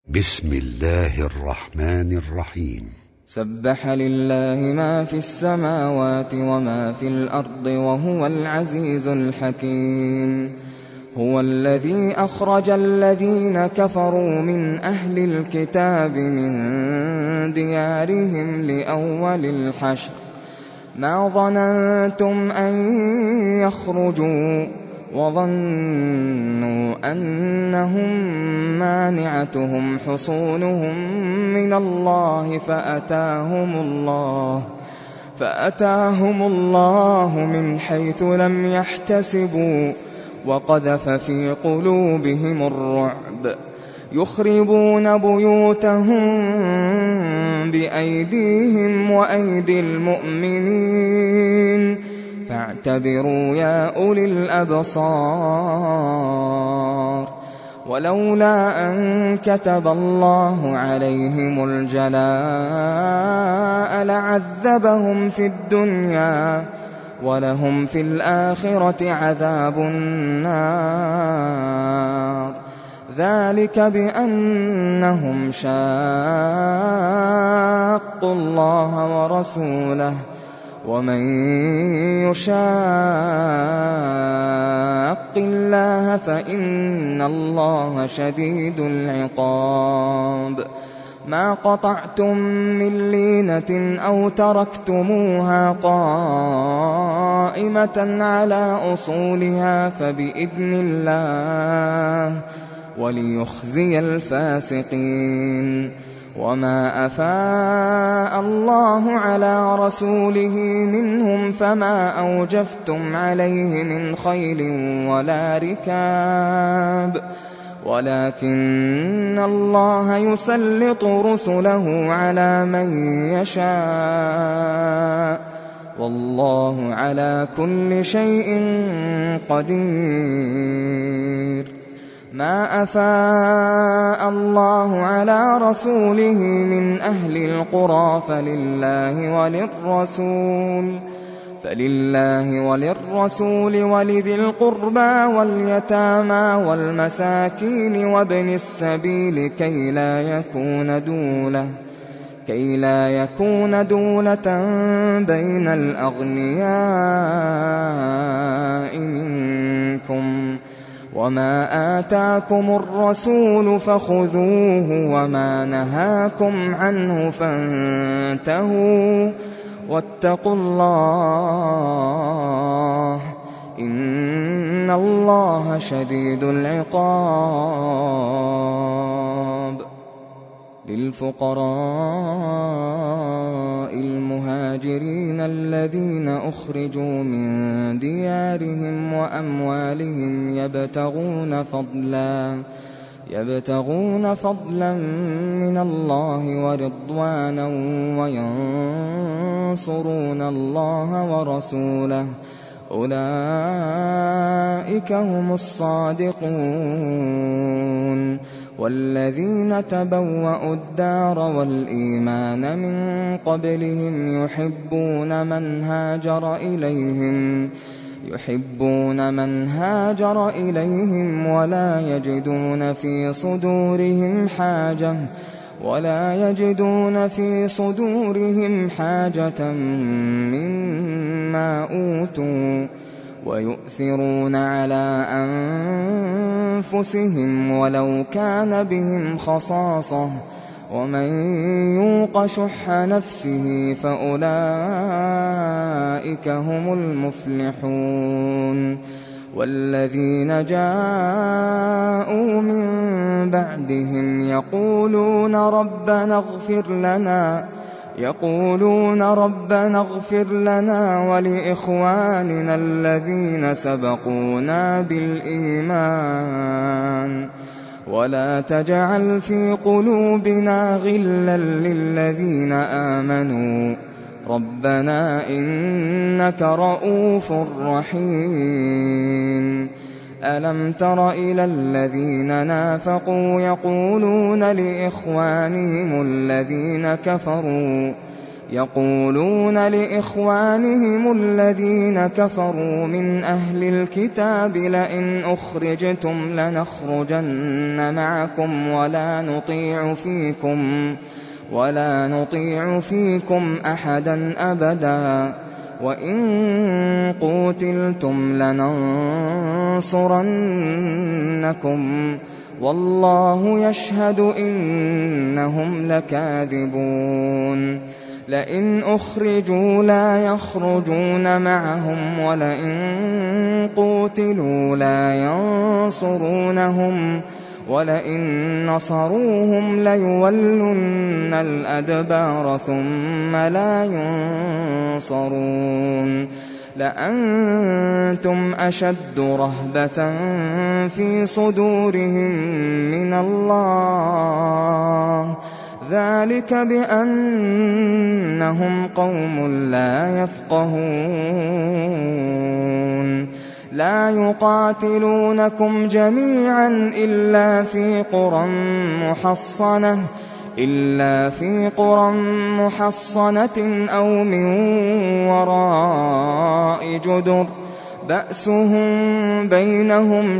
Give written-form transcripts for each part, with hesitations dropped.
بسم الله الرحمن الرحيم. سبح لله ما في السماوات وما في الأرض وهو العزيز الحكيم. هو الذي أخرج الذين كفروا من أهل الكتاب من ديارهم لأول الحشر ما ظننتم أن يخرجوا وظنوا أنهم مانعتهم حصونهم من الله فأتاهم الله من حيث لم يحتسبوا وقذف في قلوبهم الرعب يخربون بيوتهم بأيديهم وأيدي المؤمنين فاعتبروا يا أولي الأبصار. ولولا أن كتب الله عليهم الجلاء لعذبهم في الدنيا ولهم في الآخرة عذاب النار. ذلك بأنهم شاقوا الله ورسوله ومن يشاق الله فإن الله شديد العقاب. ما قطعتم من لينة أو تركتموها قائمة على أصولها فبإذن الله وليخزي الفاسقين. وما أفاء الله على رسوله منهم فما أوجفتم عليه من خيل ولا ركاب ولكن الله يسلط رسله على من يشاء والله على كل شيء قدير. ما أفاء الله على رسوله من أهل القرى فلله وللرسول ولذي القربى واليتامى والمساكين وابن السبيل كي لا يكون دولة بين الأغنياء منكم. وما آتاكم الرسول فخذوه وما نهاكم عنه فانتهوا واتقوا الله إن الله شديد العقاب. للفقراء المهاجرين الذين أخرجوا من ديارهم وأموالهم يبتغون فضلا من الله ورضوانا وينصرون الله ورسوله أولئك هم الصادقون. والذين تبوأوا الدار والإيمان من قبلهم يحبون من هاجر إليهم ولا يجدون في صدورهم حاجة مما أوتوا ويؤثرون على أنفسهم ولو كان بهم خصاصة ومن يوق شح نفسه فأولئك هم المفلحون. والذين جاءوا من بعدهم يقولون ربنا اغفر لنا ولإخواننا الذين سبقونا بالإيمان ولا تجعل في قلوبنا غلا للذين آمنوا ربنا إنك رؤوف رحيم. ألم تر إلى الذين نافقوا يقولون لإخوانهم الذين كفروا يقولون لإخوانهم الذين كفروا من أهل الكتاب لئن أخرجتم لنخرجن معكم ولا نطيع فيكم أحدا أبدا وإن قوتلتم لننصرنكم والله يشهد إنهم لكاذبون لئن أخرجوا لا يخرجون معهم ولئن قوتلوا لا ينصرونهم ولئن نصروهم ليولن الأدبار ثم لا ينصرون لأنتم أشد رهبة في صدورهم من الله ذلك بأنهم قوم لا يفقهون لا يقاتلونكم جميعا إلا في قرى محصنة أو من وراء جدر بأسهم بينهم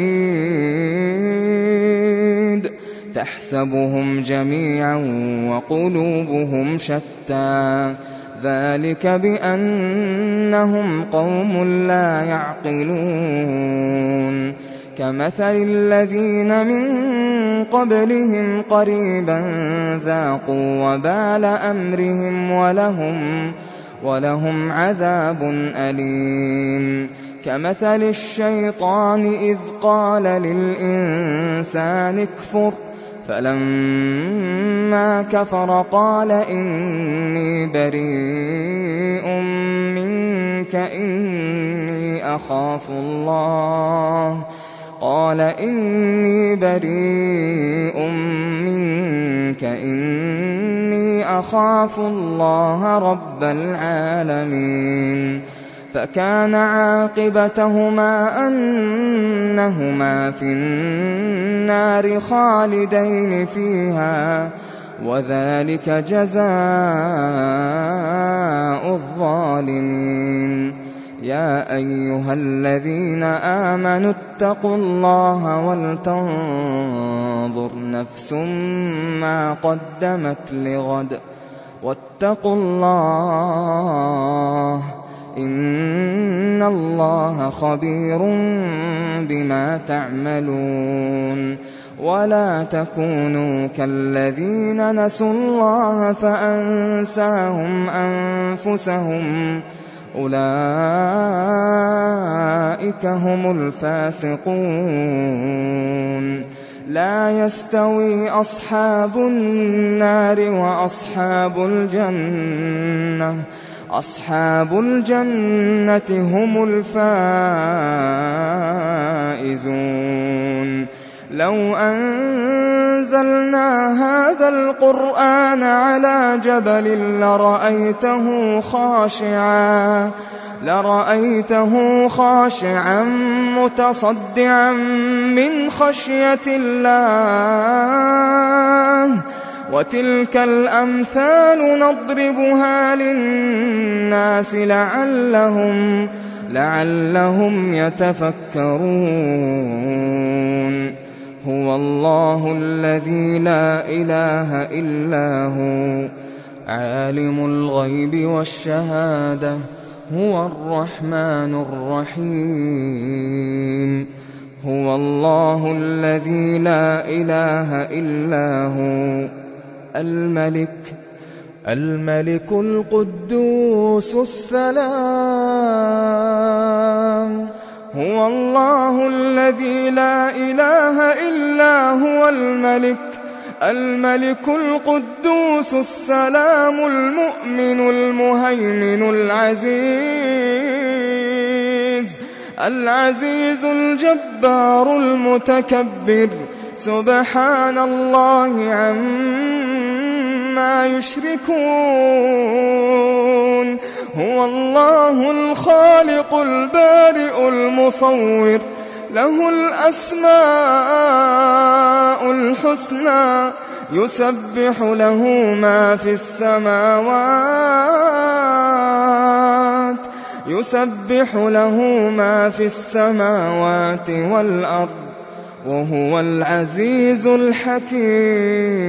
شديد تحسبهم جميعا وقلوبهم شتى ذلك بأنهم قوم لا يعقلون كمثل الذين من قبلهم قريبا ذاقوا وبال أمرهم ولهم عذاب أليم كمثل الشيطان إذ قال للإنسان اكفر فلما كفر قال إني بريء منك إني أخاف الله رب العالمين فكان عاقبتهما أنهما في النار خالدين فيها وذلك جزاء الظالمين يا أيها الذين آمنوا اتقوا الله ولتنظر نفس ما قدمت لغد واتقوا الله إن الله خبير بما تعملون ولا تكونوا كالذين نسوا الله فأنساهم أنفسهم أولئك هم الفاسقون لا يستوي أصحاب النار أصحاب الجنة هم الفائزون لو أنزلنا هذا القرآن على جبل لرأيته خاشعا متصدعا من خشية الله وتلك الأمثال نضربها للناس لعلهم يتفكرون هو الله الذي لا إله إلا هو عالم الغيب والشهادة هو الرحمن الرحيم هو الله الذي لا إله إلا هو الملك القدوس السلام هو الله الذي لا إله إلا هو الملك القدوس السلام المؤمن المهيمن العزيز الجبار المتكبر سبحان الله عما يشركون هو الله الخالق البارئ المصور له الأسماء الحسنى يسبح له ما في السماوات والأرض وهو العزيز الحكيم.